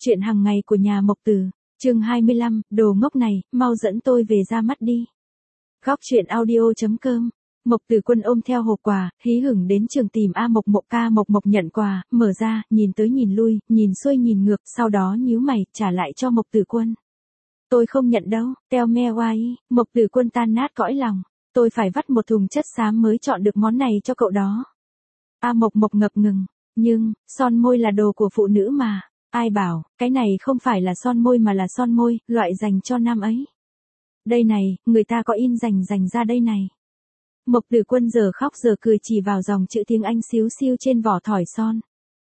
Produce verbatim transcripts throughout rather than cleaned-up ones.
Chuyện hàng ngày của nhà Mộc Tử, chương hai mươi lăm, đồ ngốc này, mau dẫn tôi về ra mắt đi. Góc truyện audio chấm com. Mộc Tử Quân ôm theo hộp quà, hí hửng đến trường tìm A Mộc Mộc. A Mộc Mộc nhận quà, mở ra, nhìn tới nhìn lui, nhìn xuôi nhìn ngược, sau đó nhíu mày, trả lại cho Mộc Tử Quân. Tôi không nhận đâu, teo me oai. Mộc Tử Quân tan nát cõi lòng. Tôi phải vắt một thùng chất xám mới chọn được món này cho cậu đó. A Mộc Mộc ngập ngừng, nhưng, son môi là đồ của phụ nữ mà. Ai bảo, cái này không phải là son môi mà là son môi, loại dành cho nam ấy. Đây này, người ta có in dành dành ra đây này. Mộc Tử Quân giờ khóc giờ cười chỉ vào dòng chữ tiếng Anh xíu xiu trên vỏ thỏi son.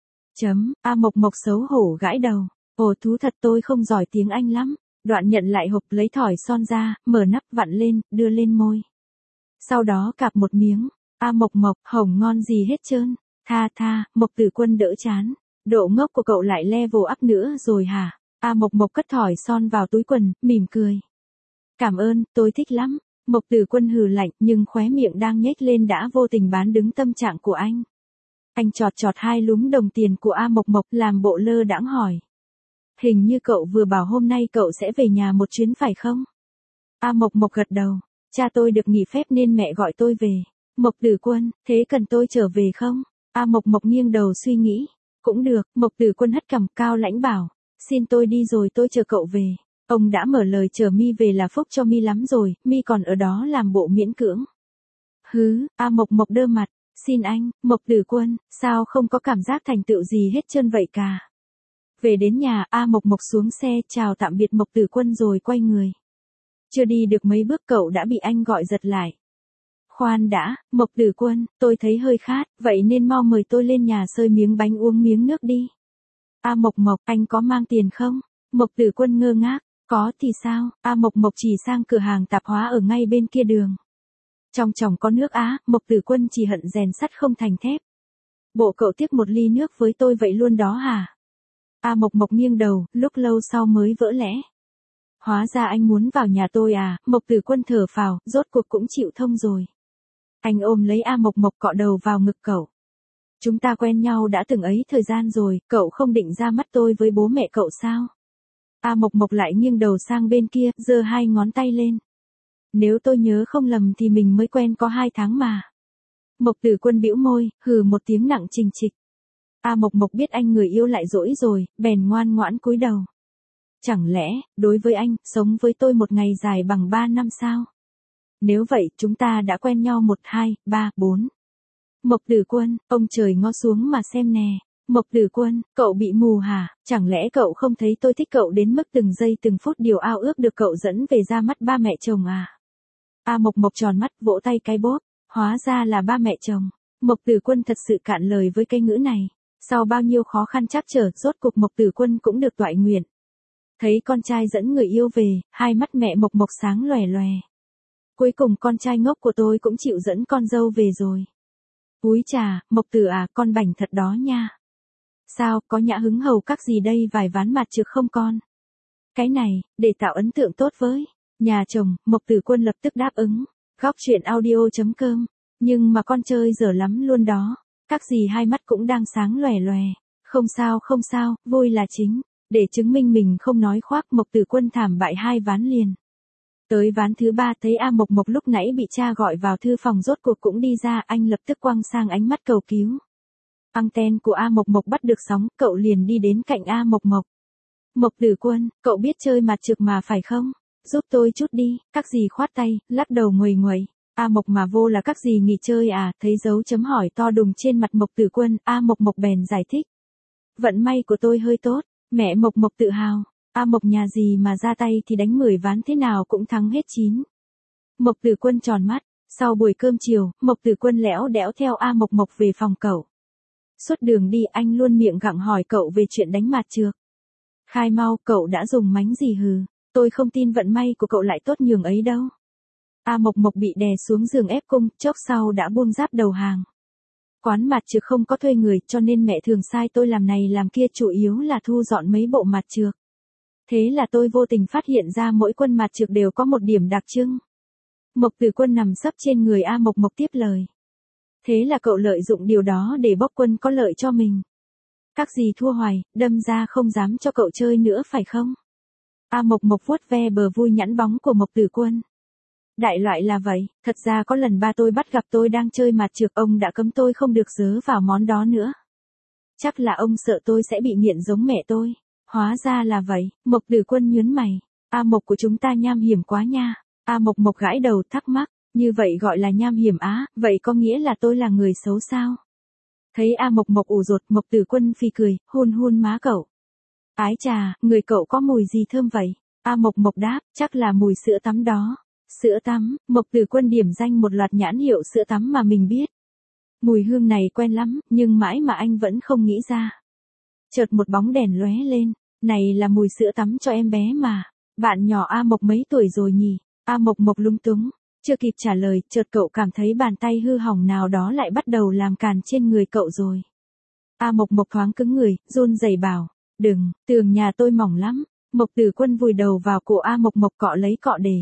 Chấm, A Mộc Mộc xấu hổ gãi đầu. Ồ thú thật tôi không giỏi tiếng Anh lắm. Đoạn nhận lại hộp lấy thỏi son ra, mở nắp vặn lên, đưa lên môi. Sau đó cạp một miếng. A Mộc Mộc, hổng ngon gì hết trơn. Tha tha, Mộc Tử Quân đỡ chán. Độ ngốc của cậu lại level up nữa rồi hả? A Mộc Mộc cất thỏi son vào túi quần, mỉm cười. Cảm ơn, tôi thích lắm. Mộc Tử Quân hừ lạnh nhưng khóe miệng đang nhếch lên đã vô tình bán đứng tâm trạng của anh. Anh chọt chọt hai lúm đồng tiền của A Mộc Mộc làm bộ lơ đãng hỏi. Hình như cậu vừa bảo hôm nay cậu sẽ về nhà một chuyến phải không? A Mộc Mộc gật đầu. Cha tôi được nghỉ phép nên mẹ gọi tôi về. Mộc Tử Quân, thế cần tôi trở về không? A Mộc Mộc nghiêng đầu suy nghĩ. Cũng được, Mộc Tử Quân hất cằm cao lãnh bảo. Xin tôi đi rồi tôi chờ cậu về. Ông đã mở lời chờ mi về là phúc cho mi lắm rồi, mi còn ở đó làm bộ miễn cưỡng. Hứ, A Mộc Mộc đơ mặt. Xin anh, Mộc Tử Quân, sao không có cảm giác thành tựu gì hết trơn vậy cả. Về đến nhà, A Mộc Mộc xuống xe chào tạm biệt Mộc Tử Quân rồi quay người. Chưa đi được mấy bước cậu đã bị anh gọi giật lại. Khoan đã, Mộc Tử Quân, tôi thấy hơi khát, vậy nên mau mời tôi lên nhà xơi miếng bánh uống miếng nước đi. A Mộc Mộc, anh có mang tiền không? Mộc Tử Quân ngơ ngác, có thì sao? A Mộc Mộc chỉ sang cửa hàng tạp hóa ở ngay bên kia đường. Trong chồng có nước á, Mộc Tử Quân chỉ hận rèn sắt không thành thép. Bộ cậu tiếc một ly nước với tôi vậy luôn đó hả? A Mộc Mộc nghiêng đầu, lúc lâu sau mới vỡ lẽ. Hóa ra anh muốn vào nhà tôi à? Mộc Tử Quân thở phào, rốt cuộc cũng chịu thông rồi. Anh ôm lấy A Mộc Mộc cọ đầu vào ngực cậu. Chúng ta quen nhau đã từng ấy thời gian rồi, cậu không định ra mắt tôi với bố mẹ cậu sao? A Mộc Mộc lại nghiêng đầu sang bên kia, giơ hai ngón tay lên. Nếu tôi nhớ không lầm thì mình mới quen có hai tháng mà. Mộc Tử Quân bĩu môi, hừ một tiếng nặng trình trịch. A Mộc Mộc biết anh người yêu lại dỗi rồi, bèn ngoan ngoãn cúi đầu. Chẳng lẽ, đối với anh, sống với tôi một ngày dài bằng ba năm sao? Nếu vậy, chúng ta đã quen nhau một, hai, ba, bốn. Mộc Tử Quân, ông trời ngó xuống mà xem nè. Mộc Tử Quân, cậu bị mù hả? Chẳng lẽ cậu không thấy tôi thích cậu đến mức từng giây từng phút điều ao ước được cậu dẫn về ra mắt ba mẹ chồng à? A Mộc Mộc tròn mắt vỗ tay cái bóp. Hóa ra là ba mẹ chồng. Mộc Tử Quân thật sự cạn lời với cái ngữ này. Sau bao nhiêu khó khăn trắc trở, rốt cuộc Mộc Tử Quân cũng được toại nguyện. Thấy con trai dẫn người yêu về, hai mắt mẹ Mộc Mộc sáng lòe lòe. Cuối cùng con trai ngốc của tôi cũng chịu dẫn con dâu về rồi. Úi chà, Mộc Tử à, con bảnh thật đó nha. Sao, có nhã hứng hầu các gì đây vài ván mặt trực không con? Cái này, để tạo ấn tượng tốt với nhà chồng, Mộc Tử Quân lập tức đáp ứng. Góc truyện audio chấm com. Nhưng mà con chơi dở lắm luôn đó. Các gì hai mắt cũng đang sáng lòe lòe. Không sao không sao, vui là chính. Để chứng minh mình không nói khoác, Mộc Tử Quân thảm bại hai ván liền. Tới ván thứ ba thấy A Mộc Mộc lúc nãy bị cha gọi vào thư phòng rốt cuộc cũng đi ra, anh lập tức quăng sang ánh mắt cầu cứu. Anten của A Mộc Mộc bắt được sóng, cậu liền đi đến cạnh A Mộc Mộc. Mộc Tử Quân, cậu biết chơi mặt trược mà phải không? Giúp tôi chút đi, các gì khoát tay, lắc đầu nguầy nguậy. A Mộc mà vô là các gì nghỉ chơi à? Thấy dấu chấm hỏi to đùng trên mặt Mộc Tử Quân, A Mộc Mộc bèn giải thích. Vận may của tôi hơi tốt, mẹ Mộc Mộc tự hào. A Mộc nhà gì mà ra tay thì đánh mười ván thế nào cũng thắng hết chín. Mộc Tử Quân tròn mắt, sau buổi cơm chiều, Mộc Tử Quân lẽo đẽo theo A Mộc Mộc về phòng cậu. Suốt đường đi anh luôn miệng gặng hỏi cậu về chuyện đánh mặt trược. Khai mau, cậu đã dùng mánh gì hừ? Tôi không tin vận may của cậu lại tốt nhường ấy đâu. A Mộc Mộc bị đè xuống giường ép cung, chốc sau đã buông giáp đầu hàng. Quán mặt trược không có thuê người cho nên mẹ thường sai tôi làm này làm kia, chủ yếu là thu dọn mấy bộ mặt trược. Thế là tôi vô tình phát hiện ra mỗi quân mặt trược đều có một điểm đặc trưng. Mộc Tử Quân nằm sấp trên người A Mộc Mộc tiếp lời. Thế là cậu lợi dụng điều đó để bóc quân có lợi cho mình. Các gì thua hoài, đâm ra không dám cho cậu chơi nữa phải không? A Mộc Mộc vuốt ve bờ vui nhẵn bóng của Mộc Tử Quân. Đại loại là vậy, thật ra có lần ba tôi bắt gặp tôi đang chơi mạt trược, ông đã cấm tôi không được dớ vào món đó nữa. Chắc là ông sợ tôi sẽ bị nghiện giống mẹ tôi. Hóa ra là vậy, Mộc Tử Quân nhớn mày. A Mộc của chúng ta nham hiểm quá nha. A Mộc Mộc gãi đầu thắc mắc, như vậy gọi là nham hiểm á, vậy có nghĩa là tôi là người xấu sao? Thấy A Mộc Mộc ủ rột, Mộc Tử Quân phì cười, hôn hôn má cậu. Ái chà, người cậu có mùi gì thơm vậy? A Mộc Mộc đáp, chắc là mùi sữa tắm đó. Sữa tắm, Mộc Tử Quân điểm danh một loạt nhãn hiệu sữa tắm mà mình biết. Mùi hương này quen lắm, nhưng mãi mà anh vẫn không nghĩ ra. Chợt một bóng đèn lóe lên, này là mùi sữa tắm cho em bé mà. Bạn nhỏ A Mộc mấy tuổi rồi nhỉ? A Mộc Mộc lúng túng, chưa kịp trả lời, chợt cậu cảm thấy bàn tay hư hỏng nào đó lại bắt đầu làm càn trên người cậu rồi. A Mộc Mộc thoáng cứng người, run rẩy bảo, đừng, tường nhà tôi mỏng lắm. Mộc Tử Quân vùi đầu vào cổ A Mộc Mộc cọ lấy cọ để.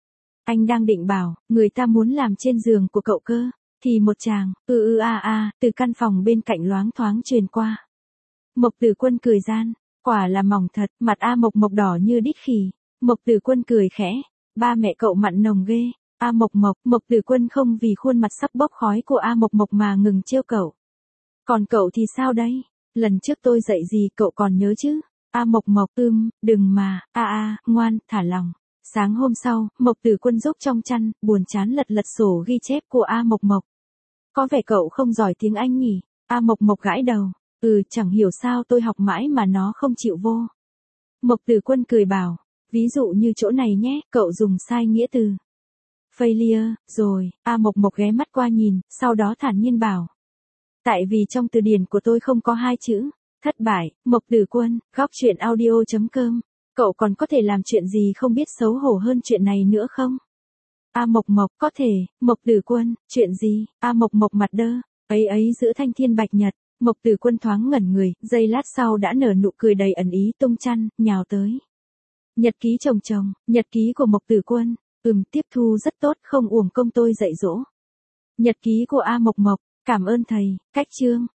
Anh đang định bảo, người ta muốn làm trên giường của cậu cơ, thì một chàng, ư ư a a, từ căn phòng bên cạnh loáng thoáng truyền qua. Mộc Tử Quân cười gian, quả là mỏng thật, mặt A Mộc Mộc đỏ như đít khỉ. Mộc Tử Quân cười khẽ, ba mẹ cậu mặn nồng ghê. A Mộc Mộc, Mộc Tử Quân không vì khuôn mặt sắp bốc khói của A Mộc Mộc mà ngừng trêu cậu. Còn cậu thì sao đây? Lần trước tôi dạy gì cậu còn nhớ chứ? A Mộc Mộc, ưm, đừng mà, a a, ngoan, thả lòng. Sáng hôm sau, Mộc Tử Quân rúc trong chăn, buồn chán lật lật sổ ghi chép của A Mộc Mộc. Có vẻ cậu không giỏi tiếng Anh nhỉ? A Mộc Mộc gãi đầu, ừ, chẳng hiểu sao tôi học mãi mà nó không chịu vô. Mộc Tử Quân cười bảo, ví dụ như chỗ này nhé, cậu dùng sai nghĩa từ. Failure, rồi, A Mộc Mộc ghé mắt qua nhìn, sau đó thản nhiên bảo. Tại vì trong từ điển của tôi không có hai chữ, thất bại. Mộc Tử Quân, góc truyện audio chấm com. Cậu còn có thể làm chuyện gì không biết xấu hổ hơn chuyện này nữa không? A Mộc Mộc, có thể. Mộc Tử Quân, chuyện gì? A Mộc Mộc mặt đơ, ấy ấy giữa thanh thiên bạch nhật. Mộc Tử Quân thoáng ngẩn người, giây lát sau đã nở nụ cười đầy ẩn ý, tung chăn, nhào tới. Nhật ký chồng chồng, nhật ký của Mộc Tử Quân, ừm, tiếp thu rất tốt, không uổng công tôi dạy dỗ. Nhật ký của A Mộc Mộc, cảm ơn thầy, cách chương.